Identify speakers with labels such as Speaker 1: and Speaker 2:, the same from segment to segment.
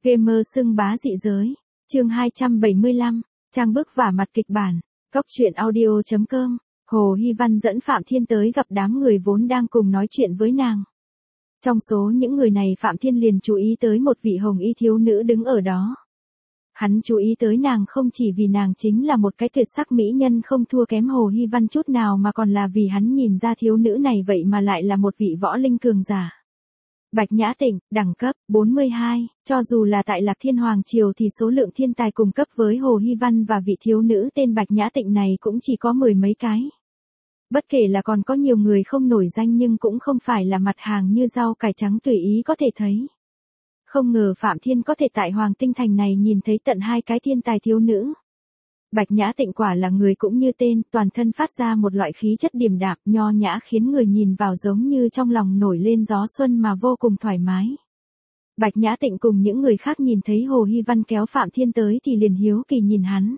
Speaker 1: Gamer xưng bá dị giới. Chương 275. Trang bức vả mặt kịch bản. Cóc truyện audio.com. Hồ Hy Văn dẫn Phạm Thiên tới gặp đám người vốn đang cùng nói chuyện với nàng. Trong số những người này Phạm Thiên liền chú ý tới một vị hồng y thiếu nữ đứng ở đó. Hắn chú ý tới nàng không chỉ vì nàng chính là một cái tuyệt sắc mỹ nhân không thua kém Hồ Hy Văn chút nào mà còn là vì hắn nhìn ra thiếu nữ này vậy mà lại là một vị võ linh cường giả. Bạch Nhã Tịnh, đẳng cấp 42, cho dù là tại Lạc Thiên Hoàng Triều thì số lượng thiên tài cùng cấp với Hồ Hy Văn và vị thiếu nữ tên Bạch Nhã Tịnh này cũng chỉ có mười mấy cái. Bất kể là còn có nhiều người không nổi danh nhưng cũng không phải là mặt hàng như rau cải trắng tùy ý có thể thấy. Không ngờ Phạm Thiên có thể tại Hoàng Tinh Thành này nhìn thấy tận hai cái thiên tài thiếu nữ. Bạch Nhã Tịnh quả là người cũng như tên, toàn thân phát ra một loại khí chất điềm đạm, nho nhã khiến người nhìn vào giống như trong lòng nổi lên gió xuân mà vô cùng thoải mái. Bạch Nhã Tịnh cùng những người khác nhìn thấy Hồ Hy Văn kéo Phạm Thiên tới thì liền hiếu kỳ nhìn hắn.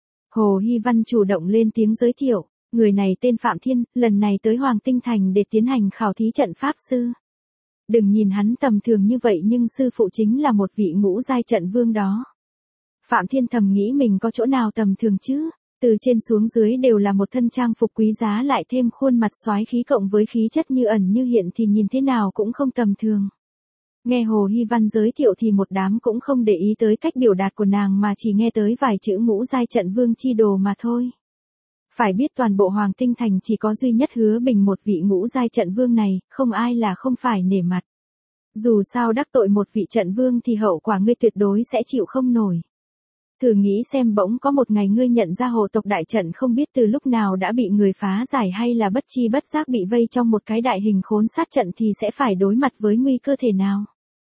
Speaker 1: Hồ Hy Văn chủ động lên tiếng giới thiệu, người này tên Phạm Thiên, lần này tới Hoàng Tinh Thành để tiến hành khảo thí trận pháp sư. Đừng nhìn hắn tầm thường như vậy nhưng sư phụ chính là một vị ngũ giai trận vương đó. Phạm Thiên thầm nghĩ mình có chỗ nào tầm thường chứ, từ trên xuống dưới đều là một thân trang phục quý giá lại thêm khuôn mặt soái khí cộng với khí chất như ẩn như hiện thì nhìn thế nào cũng không tầm thường. Nghe Hồ Hy Văn giới thiệu thì một đám cũng không để ý tới cách biểu đạt của nàng mà chỉ nghe tới vài chữ ngũ giai trận vương chi đồ mà thôi. Phải biết toàn bộ Hoàng Tinh Thành chỉ có duy nhất Hứa Bình một vị ngũ giai trận vương này, không ai là không phải nể mặt. Dù sao đắc tội một vị trận vương thì hậu quả ngươi tuyệt đối sẽ chịu không nổi. Thử nghĩ xem bỗng có một ngày ngươi nhận ra hồ tộc đại trận không biết từ lúc nào đã bị người phá giải hay là bất chi bất giác bị vây trong một cái đại hình khốn sát trận thì sẽ phải đối mặt với nguy cơ thể nào.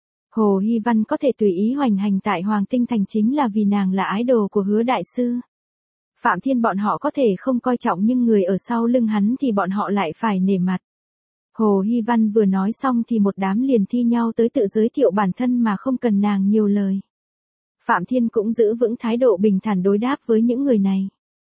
Speaker 1: Hồ Hy Văn có thể tùy ý hoành hành tại Hoàng Tinh Thành chính là vì nàng là ái đồ của Hứa đại sư. Phạm Thiên bọn họ có thể không coi trọng nhưng người ở sau lưng hắn thì bọn họ lại phải nể mặt. Hồ Hy Văn vừa nói xong thì một đám liền thi nhau tới tự giới thiệu bản thân mà không cần nàng nhiều lời. Phạm Thiên cũng giữ vững thái độ bình thản đối đáp với những người này.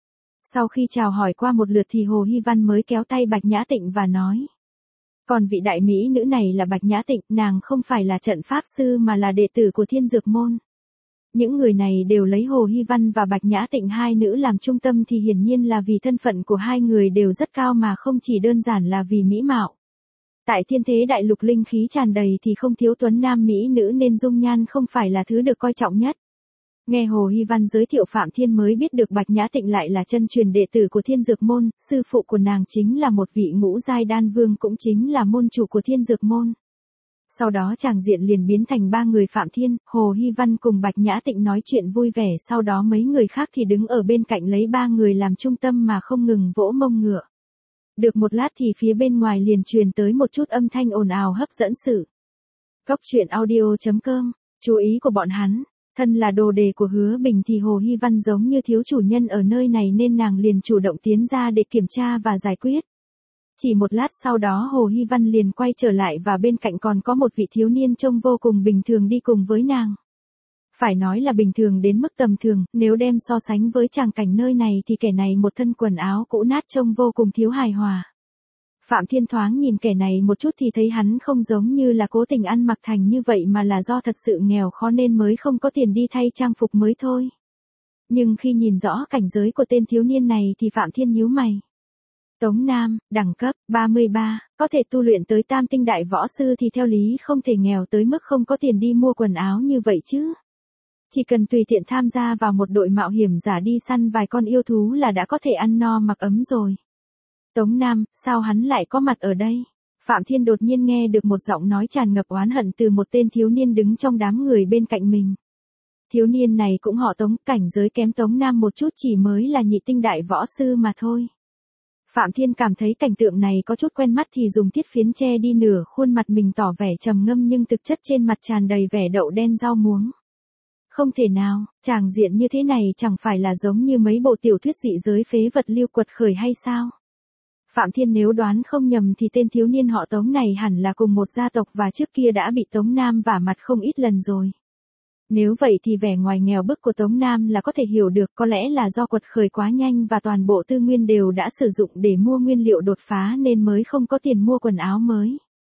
Speaker 1: Sau khi chào hỏi qua một lượt thì Hồ Hy Văn mới kéo tay Bạch Nhã Tịnh và nói. Còn vị đại mỹ nữ này là Bạch Nhã Tịnh, nàng không phải là trận pháp sư mà là đệ tử của Thiên Dược Môn. Những người này đều lấy Hồ Hy Văn và Bạch Nhã Tịnh hai nữ làm trung tâm thì hiển nhiên là vì thân phận của hai người đều rất cao mà không chỉ đơn giản là vì mỹ mạo. Tại thiên thế đại lục linh khí tràn đầy thì không thiếu tuấn nam mỹ nữ nên dung nhan không phải là thứ được coi trọng nhất. Nghe Hồ Hy Văn giới thiệu Phạm Thiên mới biết được Bạch Nhã Tịnh lại là chân truyền đệ tử của Thiên Dược Môn, sư phụ của nàng chính là một vị ngũ giai đan vương cũng chính là môn chủ của Thiên Dược Môn. Sau đó tràng diện liền biến thành ba người Phạm Thiên, Hồ Hy Văn cùng Bạch Nhã Tịnh nói chuyện vui vẻ sau đó mấy người khác thì đứng ở bên cạnh lấy ba người làm trung tâm mà không ngừng vỗ mông ngựa. Được một lát thì phía bên ngoài liền truyền tới một chút âm thanh ồn ào hấp dẫn sự. Cóc truyện audio.com, chú ý của bọn hắn. Thân là đồ đề của Hứa Bình thì Hồ Hy Văn giống như thiếu chủ nhân ở nơi này nên nàng liền chủ động tiến ra để kiểm tra và giải quyết. Chỉ một lát sau đó Hồ Hy Văn liền quay trở lại và bên cạnh còn có một vị thiếu niên trông vô cùng bình thường đi cùng với nàng. Phải nói là bình thường đến mức tầm thường, nếu đem so sánh với tràng cảnh nơi này thì kẻ này một thân quần áo cũ nát trông vô cùng thiếu hài hòa. Phạm Thiên thoáng nhìn kẻ này một chút thì thấy hắn không giống như là cố tình ăn mặc thành như vậy mà là do thật sự nghèo khó nên mới không có tiền đi thay trang phục mới thôi. Nhưng khi nhìn rõ cảnh giới của tên thiếu niên này thì Phạm Thiên nhíu mày. Tống Nam, đẳng cấp 33, có thể tu luyện tới tam tinh đại võ sư thì theo lý không thể nghèo tới mức không có tiền đi mua quần áo như vậy chứ. Chỉ cần tùy tiện tham gia vào một đội mạo hiểm giả đi săn vài con yêu thú là đã có thể ăn no mặc ấm rồi. Tống Nam, sao hắn lại có mặt ở đây? Phạm Thiên đột nhiên nghe được một giọng nói tràn ngập oán hận từ một tên thiếu niên đứng trong đám người bên cạnh mình. Thiếu niên này cũng họ Tống, cảnh giới kém Tống Nam một chút chỉ mới là nhị tinh đại võ sư mà thôi. Phạm Thiên cảm thấy cảnh tượng này có chút quen mắt thì dùng thiết phiến che đi nửa khuôn mặt mình tỏ vẻ trầm ngâm nhưng thực chất trên mặt tràn đầy vẻ đậu đen rau muống. Không thể nào, tràng diện như thế này chẳng phải là giống như mấy bộ tiểu thuyết dị giới phế vật lưu quật khởi hay sao? Phạm Thiên nếu đoán không nhầm thì tên thiếu niên họ Tống này hẳn là cùng một gia tộc và trước kia đã bị Tống Nam vả mặt không ít lần rồi. Nếu vậy thì vẻ ngoài nghèo bức của Tống Nam là có thể hiểu được, có lẽ là do quật khởi quá nhanh và toàn bộ tư nguyên đều đã sử dụng để mua nguyên liệu đột phá nên mới không có tiền mua quần áo mới.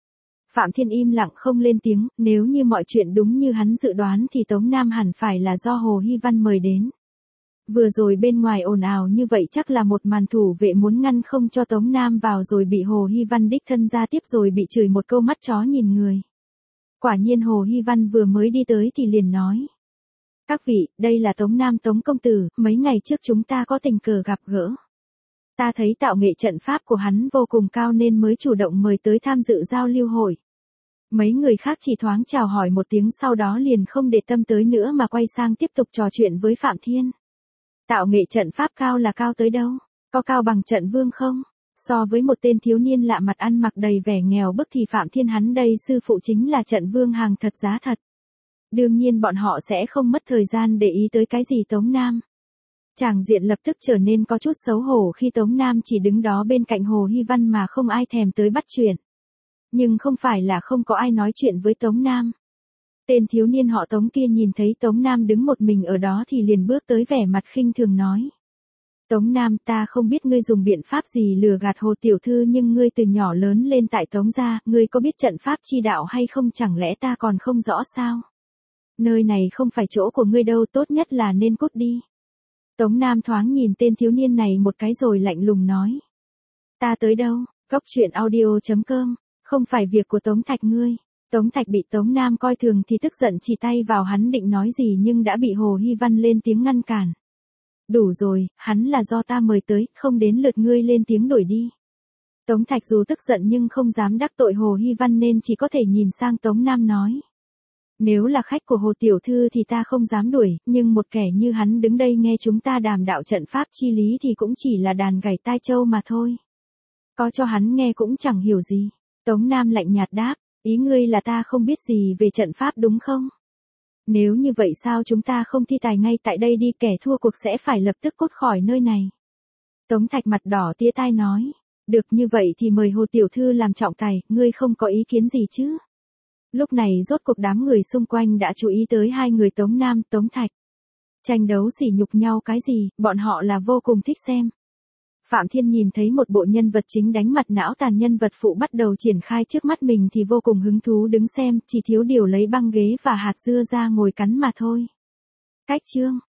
Speaker 1: Phạm Thiên im lặng không lên tiếng, nếu như mọi chuyện đúng như hắn dự đoán thì Tống Nam hẳn phải là do Hồ Hy Văn mời đến. Vừa rồi bên ngoài ồn ào như vậy chắc là một màn thủ vệ muốn ngăn không cho Tống Nam vào rồi bị Hồ Hy Văn đích thân ra tiếp rồi bị chửi một câu mắt chó nhìn người. Quả nhiên Hồ Hy Văn vừa mới đi tới thì liền nói. Các vị, đây là Tống Nam Tống công tử, mấy ngày trước chúng ta có tình cờ gặp gỡ. Ta thấy tạo nghệ trận pháp của hắn vô cùng cao nên mới chủ động mời tới tham dự giao lưu hội. Mấy người khác chỉ thoáng chào hỏi một tiếng sau đó liền không để tâm tới nữa mà quay sang tiếp tục trò chuyện với Phạm Thiên. Tạo nghệ trận pháp cao là cao tới đâu? Có cao bằng trận vương không? So với một tên thiếu niên lạ mặt ăn mặc đầy vẻ nghèo bức thì Phạm Thiên hắn đây sư phụ chính là trận vương hàng thật giá thật. Đương nhiên bọn họ sẽ không mất thời gian để ý tới cái gì Tống Nam. Tràng diện lập tức trở nên có chút xấu hổ khi Tống Nam chỉ đứng đó bên cạnh Hồ Hy Văn mà không ai thèm tới bắt chuyện. Nhưng không phải là không có ai nói chuyện với Tống Nam. Tên thiếu niên họ Tống kia nhìn thấy Tống Nam đứng một mình ở đó thì liền bước tới vẻ mặt khinh thường nói. Tống Nam, ta không biết ngươi dùng biện pháp gì lừa gạt Hồ tiểu thư nhưng ngươi từ nhỏ lớn lên tại Tống gia, ngươi có biết trận pháp chi đạo hay không, chẳng lẽ ta còn không rõ sao? Nơi này không phải chỗ của ngươi đâu, tốt nhất là nên cút đi. Tống Nam thoáng nhìn tên thiếu niên này một cái rồi lạnh lùng nói. Ta tới đâu? Cốc truyện audio.com, không phải việc của Tống Thạch ngươi. Tống Thạch bị Tống Nam coi thường thì tức giận chỉ tay vào hắn định nói gì nhưng đã bị Hồ Hy Văn lên tiếng ngăn cản. Đủ rồi, hắn là do ta mời tới, không đến lượt ngươi lên tiếng đuổi đi. Tống Thạch dù tức giận nhưng không dám đắc tội Hồ Hy Văn nên chỉ có thể nhìn sang Tống Nam nói. Nếu là khách của Hồ tiểu thư thì ta không dám đuổi, nhưng một kẻ như hắn đứng đây nghe chúng ta đàm đạo trận pháp chi lý thì cũng chỉ là đàn gảy tai trâu mà thôi. Có cho hắn nghe cũng chẳng hiểu gì. Tống Nam lạnh nhạt đáp, ý ngươi là ta không biết gì về trận pháp đúng không? Nếu như vậy sao chúng ta không thi tài ngay tại đây đi, kẻ thua cuộc sẽ phải lập tức cút khỏi nơi này. Tống Thạch mặt đỏ tía tai nói, được như vậy thì mời Hồ tiểu thư làm trọng tài, ngươi không có ý kiến gì chứ? Lúc này rốt cuộc đám người xung quanh đã chú ý tới hai người Tống Nam, Tống Thạch. Tranh đấu sỉ nhục nhau cái gì, bọn họ là vô cùng thích xem. Phạm Thiên nhìn thấy một bộ nhân vật chính đánh mặt não tàn nhân vật phụ bắt đầu triển khai trước mắt mình thì vô cùng hứng thú đứng xem, chỉ thiếu điều lấy băng ghế và hạt dưa ra ngồi cắn mà thôi. Cách chương